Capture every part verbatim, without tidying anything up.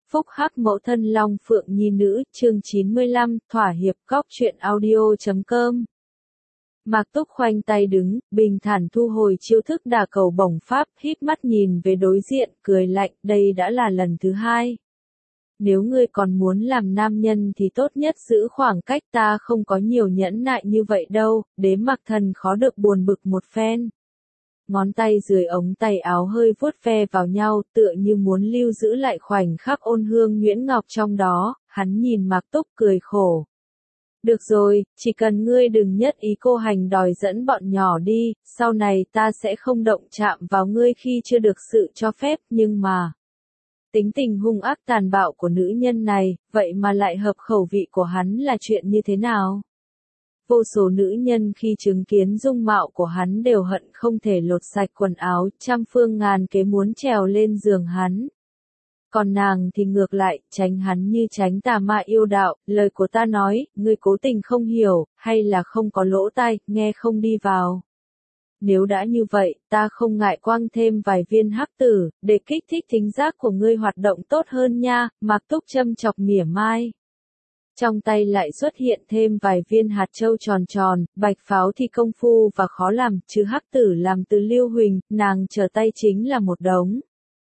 Phúc hắc mẫu thân long phượng nhi nữ, chương chín mươi lăm, thỏa hiệp. Góc truyện audio chấm com. Mạc Túc khoanh tay đứng, bình thản thu hồi chiêu thức đả cầu bổng pháp, híp mắt nhìn về đối diện, cười lạnh, đây đã là lần thứ hai. Nếu ngươi còn muốn làm nam nhân thì tốt nhất giữ khoảng cách, ta không có nhiều nhẫn nại như vậy đâu. Đế Mặc Thần khó được buồn bực một phen. Ngón tay dưới ống tay áo hơi vuốt ve vào nhau, tựa như muốn lưu giữ lại khoảnh khắc ôn hương nhuyễn ngọc trong đó. Hắn nhìn Mạc Túc cười khổ. Được rồi, chỉ cần ngươi đừng nhất ý cô hành đòi dẫn bọn nhỏ đi, sau này ta sẽ không động chạm vào ngươi khi chưa được sự cho phép, nhưng mà... Tính tình hung ác tàn bạo của nữ nhân này, vậy mà lại hợp khẩu vị của hắn là chuyện như thế nào? Vô số nữ nhân khi chứng kiến dung mạo của hắn đều hận không thể lột sạch quần áo, trăm phương ngàn kế muốn trèo lên giường hắn. Còn nàng thì ngược lại, tránh hắn như tránh tà ma yêu đạo, lời của ta nói, ngươi cố tình không hiểu, hay là không có lỗ tai, nghe không đi vào. Nếu đã như vậy, ta không ngại quăng thêm vài viên hắc tử, để kích thích thính giác của ngươi hoạt động tốt hơn nha. Mạc Túc châm chọc mỉa mai. Trong tay lại xuất hiện thêm vài viên hạt châu tròn tròn, bạch pháo thì công phu và khó làm, chứ hắc tử làm từ Lưu Huỳnh, nàng trở tay chính là một đống.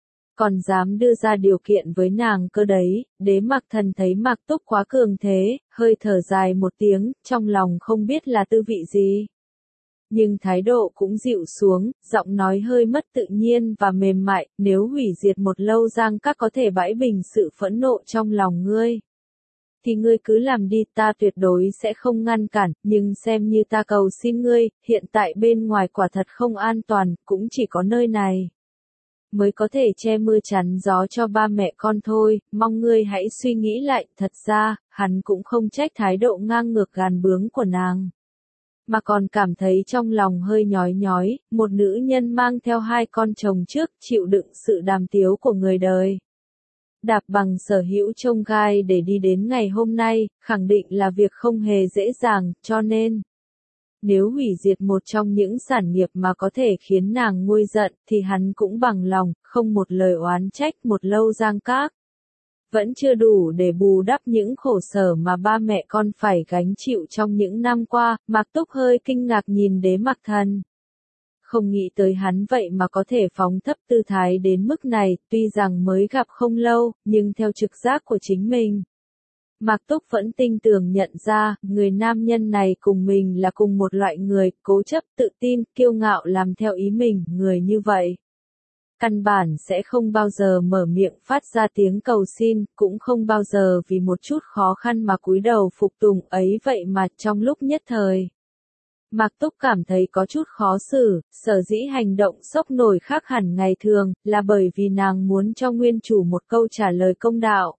Còn dám đưa ra điều kiện với nàng cơ đấy. Đế Mặc Thần thấy Mạc Túc quá cường thế, hơi thở dài một tiếng, trong lòng không biết là tư vị gì. Nhưng thái độ cũng dịu xuống, giọng nói hơi mất tự nhiên và mềm mại, nếu hủy diệt một lâu giang các có thể bãi bình sự phẫn nộ trong lòng ngươi. Thì ngươi cứ làm đi, ta tuyệt đối sẽ không ngăn cản, nhưng xem như ta cầu xin ngươi, hiện tại bên ngoài quả thật không an toàn, cũng chỉ có nơi này mới có thể che mưa chắn gió cho ba mẹ con thôi, mong ngươi hãy suy nghĩ lại. Thật ra, hắn cũng không trách thái độ ngang ngược gàn bướng của nàng, mà còn cảm thấy trong lòng hơi nhói nhói, một nữ nhân mang theo hai con chồng trước, chịu đựng sự đàm tiếu của người đời. Đạp bằng sở hữu chông gai để đi đến ngày hôm nay, khẳng định là việc không hề dễ dàng, cho nên... Nếu hủy diệt một trong những sản nghiệp mà có thể khiến nàng nguôi giận, thì hắn cũng bằng lòng, không một lời oán trách. Một lâu giang các vẫn chưa đủ để bù đắp những khổ sở mà ba mẹ con phải gánh chịu trong những năm qua. Mạc Túc hơi kinh ngạc nhìn Đế Mặc Thần. Không nghĩ tới hắn vậy mà có thể phóng thấp tư thái đến mức này, tuy rằng mới gặp không lâu, nhưng theo trực giác của chính mình. Mạc Túc vẫn tinh tường nhận ra, người nam nhân này cùng mình là cùng một loại người, cố chấp, tự tin, kiêu ngạo làm theo ý mình. Người như vậy căn bản sẽ không bao giờ mở miệng phát ra tiếng cầu xin, cũng không bao giờ vì một chút khó khăn mà cúi đầu phục tùng. Ấy vậy mà trong lúc nhất thời, Mạc Túc cảm thấy có chút khó xử. Sở dĩ hành động sốc nổi khác hẳn ngày thường, là bởi vì nàng muốn cho nguyên chủ một câu trả lời công đạo.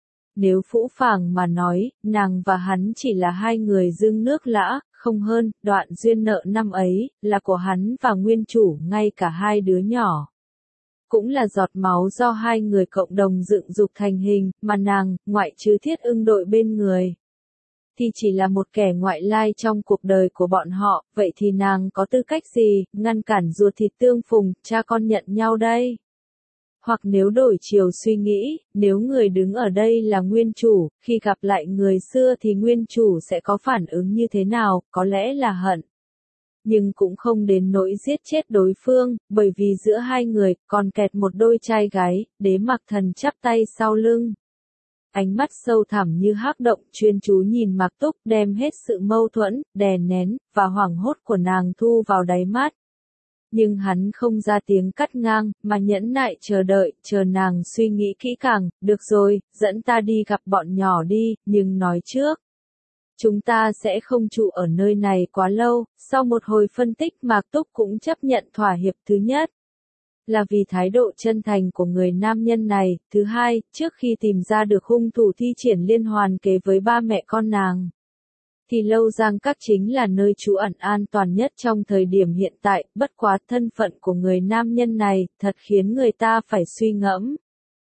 Nếu phũ phàng mà nói, nàng và hắn chỉ là hai người dưng nước lã, không hơn. Đoạn duyên nợ năm ấy, là của hắn và nguyên chủ, ngay cả hai đứa nhỏ. Cũng là giọt máu do hai người cộng đồng dựng dục thành hình, mà nàng, ngoại trừ Thiết Ưng đội bên người, thì chỉ là một kẻ ngoại lai trong cuộc đời của bọn họ. Vậy thì nàng có tư cách gì, ngăn cản ruột thịt tương phùng, cha con nhận nhau đây? Hoặc nếu đổi chiều suy nghĩ, nếu người đứng ở đây là nguyên chủ, khi gặp lại người xưa thì nguyên chủ sẽ có phản ứng như thế nào? Có lẽ là hận. Nhưng cũng không đến nỗi giết chết đối phương, bởi vì giữa hai người còn kẹt một đôi trai gái. Đế Mặc Thần chắp tay sau lưng, ánh mắt sâu thẳm như hắc động, chuyên chú nhìn Mạc Túc, đem hết sự mâu thuẫn, đè nén và hoảng hốt của nàng thu vào đáy mắt. Nhưng hắn không ra tiếng cắt ngang, mà nhẫn nại chờ đợi, chờ nàng suy nghĩ kỹ càng. Được rồi, dẫn ta đi gặp bọn nhỏ đi, nhưng nói trước, chúng ta sẽ không trụ ở nơi này quá lâu. Sau một hồi phân tích, Mạc Túc cũng chấp nhận thỏa hiệp. Thứ nhất, là vì thái độ chân thành của người nam nhân này. Thứ hai, trước khi tìm ra được hung thủ thi triển liên hoàn kế với ba mẹ con nàng, thì lâu giang các chính là nơi trú ẩn an toàn nhất trong thời điểm hiện tại. Bất quá thân phận của người nam nhân này, thật khiến người ta phải suy ngẫm.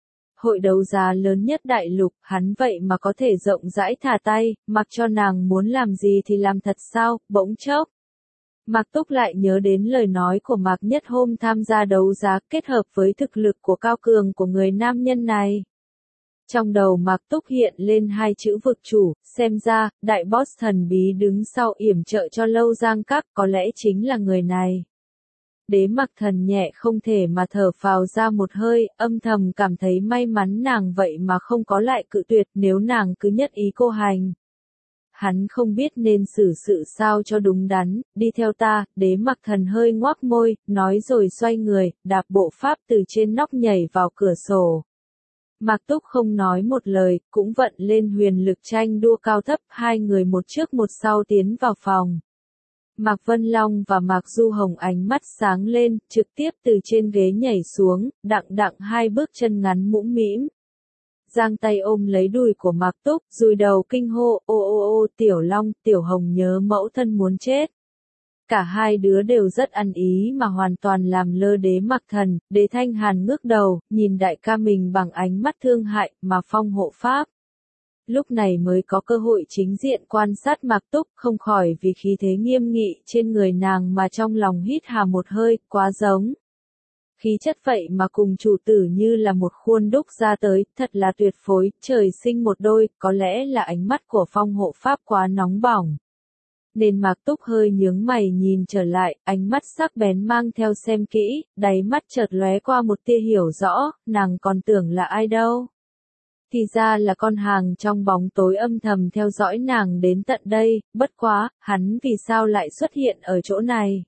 Hội đấu giá lớn nhất đại lục, hắn vậy mà có thể rộng rãi thả tay, mặc cho nàng muốn làm gì thì làm thật sao? Bỗng chốc, Mạc Túc lại nhớ đến lời nói của Mạc Nhất hôm tham gia đấu giá, kết hợp với thực lực của cao cường của người nam nhân này. Trong đầu Mạc Túc hiện lên hai chữ vực chủ, xem ra, đại boss thần bí đứng sau yểm trợ cho Lâu Giang Các có lẽ chính là người này. Đế Mặc Thần nhẹ không thể mà thở phào ra một hơi, âm thầm cảm thấy may mắn nàng vậy mà không có lại cự tuyệt nếu nàng cứ nhất ý cô hành. Hắn không biết nên xử sự sao cho đúng đắn, đi theo ta, Đế Mặc Thần hơi ngoác môi, nói rồi xoay người, đạp bộ pháp từ trên nóc nhảy vào cửa sổ. Mạc Túc không nói một lời, cũng vận lên huyền lực tranh đua cao thấp, hai người một trước một sau tiến vào phòng. Mạc Vân Long và Mạc Du Hồng ánh mắt sáng lên, trực tiếp từ trên ghế nhảy xuống, đặng đặng hai bước chân ngắn mũm mĩm. Giang tay ôm lấy đùi của Mạc Túc, dùi đầu kinh hô, ô ô ô Tiểu Long, Tiểu Hồng nhớ mẫu thân muốn chết. Cả hai đứa đều rất ăn ý mà hoàn toàn làm lơ Đế Mặc Thần, Đế Thanh Hàn ngước đầu, nhìn đại ca mình bằng ánh mắt thương hại, mà phong hộ pháp. Lúc này mới có cơ hội chính diện quan sát Mạc Túc, không khỏi vì khí thế nghiêm nghị trên người nàng mà trong lòng hít hà một hơi, quá giống. Khí chất vậy mà cùng chủ tử như là một khuôn đúc ra tới, thật là tuyệt phối, trời sinh một đôi, có lẽ là ánh mắt của phong hộ pháp quá nóng bỏng. Nên Mạc Túc hơi nhướng mày nhìn trở lại, ánh mắt sắc bén mang theo xem kỹ, đáy mắt chợt lóe qua một tia hiểu rõ, nàng còn tưởng là ai đâu. Thì ra là con hàng trong bóng tối âm thầm theo dõi nàng đến tận đây, bất quá, hắn vì sao lại xuất hiện ở chỗ này.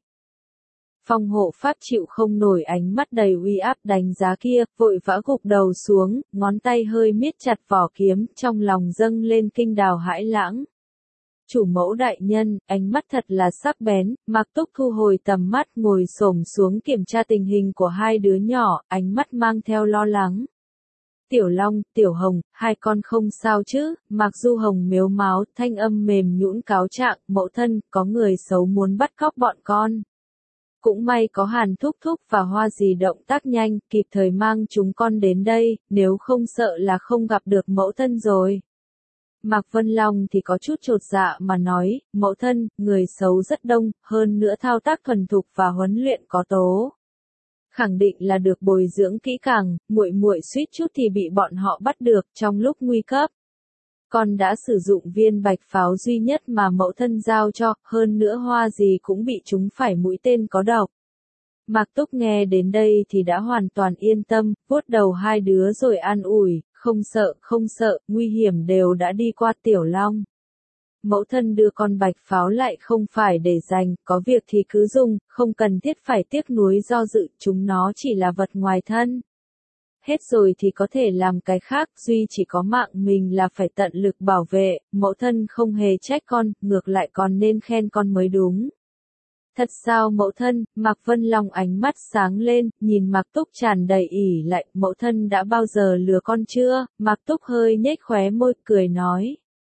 Phong hộ pháp chịu không nổi ánh mắt đầy uy áp đánh giá kia, vội vã gục đầu xuống, ngón tay hơi miết chặt vỏ kiếm, trong lòng dâng lên kinh đào hãi lãng. Chủ mẫu đại nhân, ánh mắt thật là sắc bén, Mạc Túc thu hồi tầm mắt ngồi xổm xuống kiểm tra tình hình của hai đứa nhỏ, ánh mắt mang theo lo lắng. Tiểu Long, Tiểu Hồng, hai con không sao chứ, Mạc Du Hồng mếu máo, thanh âm mềm nhũn cáo trạng, mẫu thân, có người xấu muốn bắt cóc bọn con. Cũng may có Hàn Thúc Thúc và Hoa Dì động tác nhanh, kịp thời mang chúng con đến đây, nếu không sợ là không gặp được mẫu thân rồi. Mạc Vân Long thì có chút chột dạ mà nói, mẫu thân, người xấu rất đông, hơn nữa thao tác thuần thục và huấn luyện có tố. Khẳng định là được bồi dưỡng kỹ càng, muội muội suýt chút thì bị bọn họ bắt được trong lúc nguy cấp. Con đã sử dụng viên bạch pháo duy nhất mà mẫu thân giao cho, hơn nữa Hoa Dì cũng bị chúng phải mũi tên có độc. Mạc Túc nghe đến đây thì đã hoàn toàn yên tâm, vuốt đầu hai đứa rồi an ủi, không sợ, không sợ, nguy hiểm đều đã đi qua Tiểu Long. Mẫu thân đưa con bạch pháo lại không phải để dành, có việc thì cứ dùng, không cần thiết phải tiếc nuối do dự, chúng nó chỉ là vật ngoài thân. Hết rồi thì có thể làm cái khác, duy chỉ có mạng mình là phải tận lực bảo vệ, mẫu thân không hề trách con, ngược lại còn nên khen con mới đúng. Thật sao mẫu thân, Mạc Vân Long ánh mắt sáng lên, nhìn Mạc Túc tràn đầy ỉ lại, mẫu thân đã bao giờ lừa con chưa, Mạc Túc hơi nhếch khóe môi, cười nói.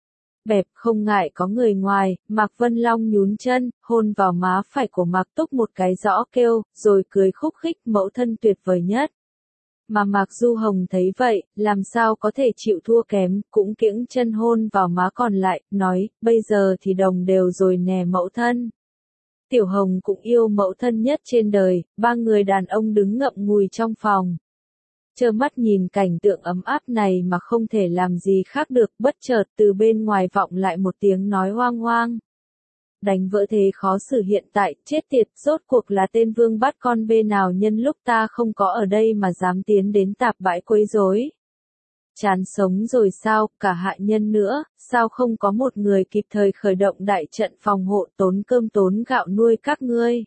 Bẹp không ngại có người ngoài, Mạc Vân Long nhún chân, hôn vào má phải của Mạc Túc một cái rõ kêu, rồi cười khúc khích, mẫu thân tuyệt vời nhất. Mà Mạc Du Hồng thấy vậy, làm sao có thể chịu thua kém, cũng kiễng chân hôn vào má còn lại, nói, bây giờ thì đồng đều rồi nè mẫu thân. Tiểu Hồng cũng yêu mẫu thân nhất trên đời, ba người đàn ông đứng ngậm ngùi trong phòng. Trơ mắt nhìn cảnh tượng ấm áp này mà không thể làm gì khác được, bất chợt từ bên ngoài vọng lại một tiếng nói hoang hoang. Đánh vỡ thế khó xử hiện tại, chết tiệt, rốt cuộc là tên vương bắt con bê nào nhân lúc ta không có ở đây mà dám tiến đến tạp bãi quấy rối. Chán sống rồi sao, cả hạ nhân nữa, sao không có một người kịp thời khởi động đại trận phòng hộ tốn cơm tốn gạo nuôi các ngươi.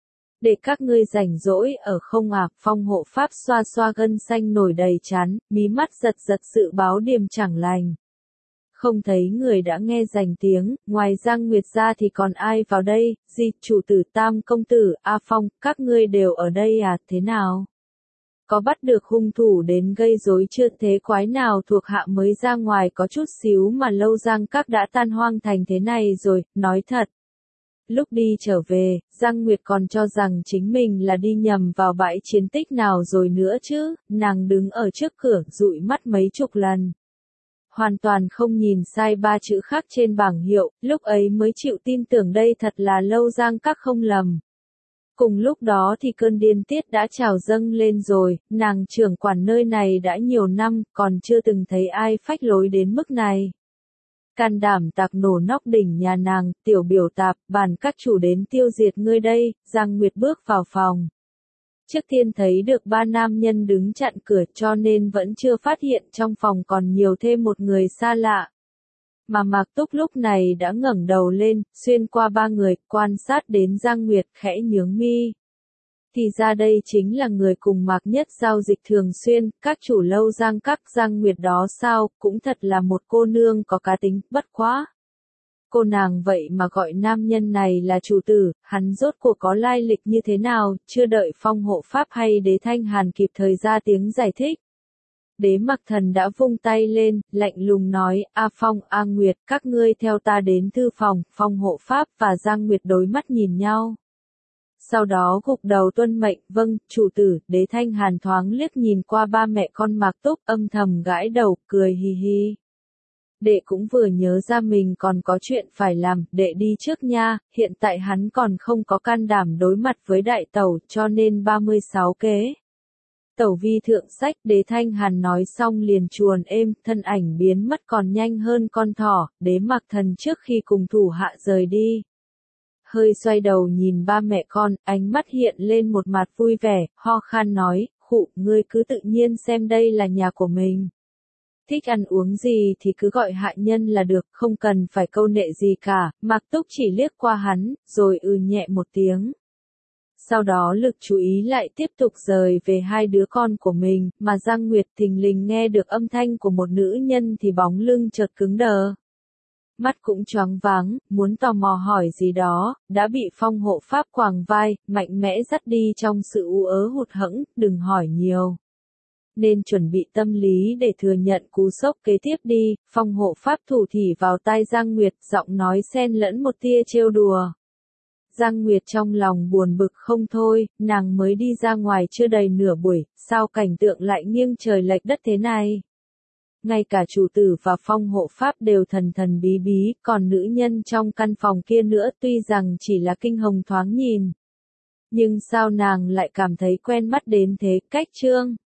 Để các ngươi rảnh rỗi ở không à, phong hộ pháp xoa xoa gân xanh nổi đầy chán, mí mắt giật giật sự báo điềm chẳng lành. Không thấy người đã nghe rành tiếng, ngoài Giang Nguyệt ra thì còn ai vào đây, gì, chủ tử Tam công tử, A Phong, các ngươi đều ở đây à, thế nào? Có bắt được hung thủ đến gây rối chưa, thế quái nào thuộc hạ mới ra ngoài có chút xíu mà Lâu Giang Các đã tan hoang thành thế này rồi, nói thật. Lúc đi trở về, Giang Nguyệt còn cho rằng chính mình là đi nhầm vào bãi chiến tích nào rồi nữa chứ, nàng đứng ở trước cửa, dụi mắt mấy chục lần. Hoàn toàn không nhìn sai ba chữ khác trên bảng hiệu, lúc ấy mới chịu tin tưởng đây thật là Lâu Giang Các không lầm. Cùng lúc đó thì cơn điên tiết đã trào dâng lên rồi, nàng trưởng quản nơi này đã nhiều năm, còn chưa từng thấy ai phách lối đến mức này. Can đảm tạc nổ nóc đỉnh nhà nàng, tiểu biểu tạp, bàn các chủ đến tiêu diệt ngươi đây, Giang Nguyệt bước vào phòng. Trước tiên thấy được ba nam nhân đứng chặn cửa cho nên vẫn chưa phát hiện trong phòng còn nhiều thêm một người xa lạ. Mà Mạc Túc lúc này đã ngẩng đầu lên, xuyên qua ba người, quan sát đến Giang Nguyệt khẽ nhướng mi. Thì ra đây chính là người cùng Mạc Nhất giao dịch thường xuyên, các chủ lâu Giang các Giang Nguyệt đó sao, cũng thật là một cô nương có cá tính, bất quá. Cô nàng vậy mà gọi nam nhân này là chủ tử, hắn rốt cuộc có lai lịch như thế nào, chưa đợi Phong hộ pháp hay Đế Thanh Hàn kịp thời ra tiếng giải thích. Đế Mặc Thần đã vung tay lên, lạnh lùng nói, A Phong, A Nguyệt, các ngươi theo ta đến thư phòng, Phong hộ pháp và Giang Nguyệt đối mắt nhìn nhau. Sau đó gục đầu tuân mệnh, vâng, chủ tử, Đế Thanh Hàn thoáng liếc nhìn qua ba mẹ con Mạc Túc, âm thầm gãi đầu, cười hì hì. Đệ cũng vừa nhớ ra mình còn có chuyện phải làm, đệ đi trước nha, hiện tại hắn còn không có can đảm đối mặt với đại tẩu, cho nên ba mươi sáu kế. Tẩu vi thượng sách, Đế Thanh Hàn nói xong liền chuồn êm, thân ảnh biến mất còn nhanh hơn con thỏ, Đế Mặc Thần trước khi cùng thủ hạ rời đi. Hơi xoay đầu nhìn ba mẹ con, ánh mắt hiện lên một mặt vui vẻ, ho khan nói, khụ, ngươi cứ tự nhiên xem đây là nhà của mình. Thích ăn uống gì thì cứ gọi hạ nhân là được, không cần phải câu nệ gì cả, Mạc Túc chỉ liếc qua hắn, rồi ừ nhẹ một tiếng. Sau đó lực chú ý lại tiếp tục rời về hai đứa con của mình, mà Giang Nguyệt thình lình nghe được âm thanh của một nữ nhân thì bóng lưng chợt cứng đờ. Mắt cũng choáng váng, muốn tò mò hỏi gì đó, đã bị Phong hộ pháp quàng vai, mạnh mẽ dắt đi trong sự u ớ hụt hẫng, đừng hỏi nhiều. Nên chuẩn bị tâm lý để thừa nhận cú sốc kế tiếp đi, Phong hộ pháp thủ thỉ vào tai Giang Nguyệt, giọng nói xen lẫn một tia trêu đùa. Giang Nguyệt trong lòng buồn bực không thôi, nàng mới đi ra ngoài chưa đầy nửa buổi, sao cảnh tượng lại nghiêng trời lệch đất thế này? Ngay cả chủ tử và Phong hộ pháp đều thần thần bí bí, còn nữ nhân trong căn phòng kia nữa tuy rằng chỉ là kinh hồng thoáng nhìn. Nhưng sao nàng lại cảm thấy quen mắt đến thế, cách chương.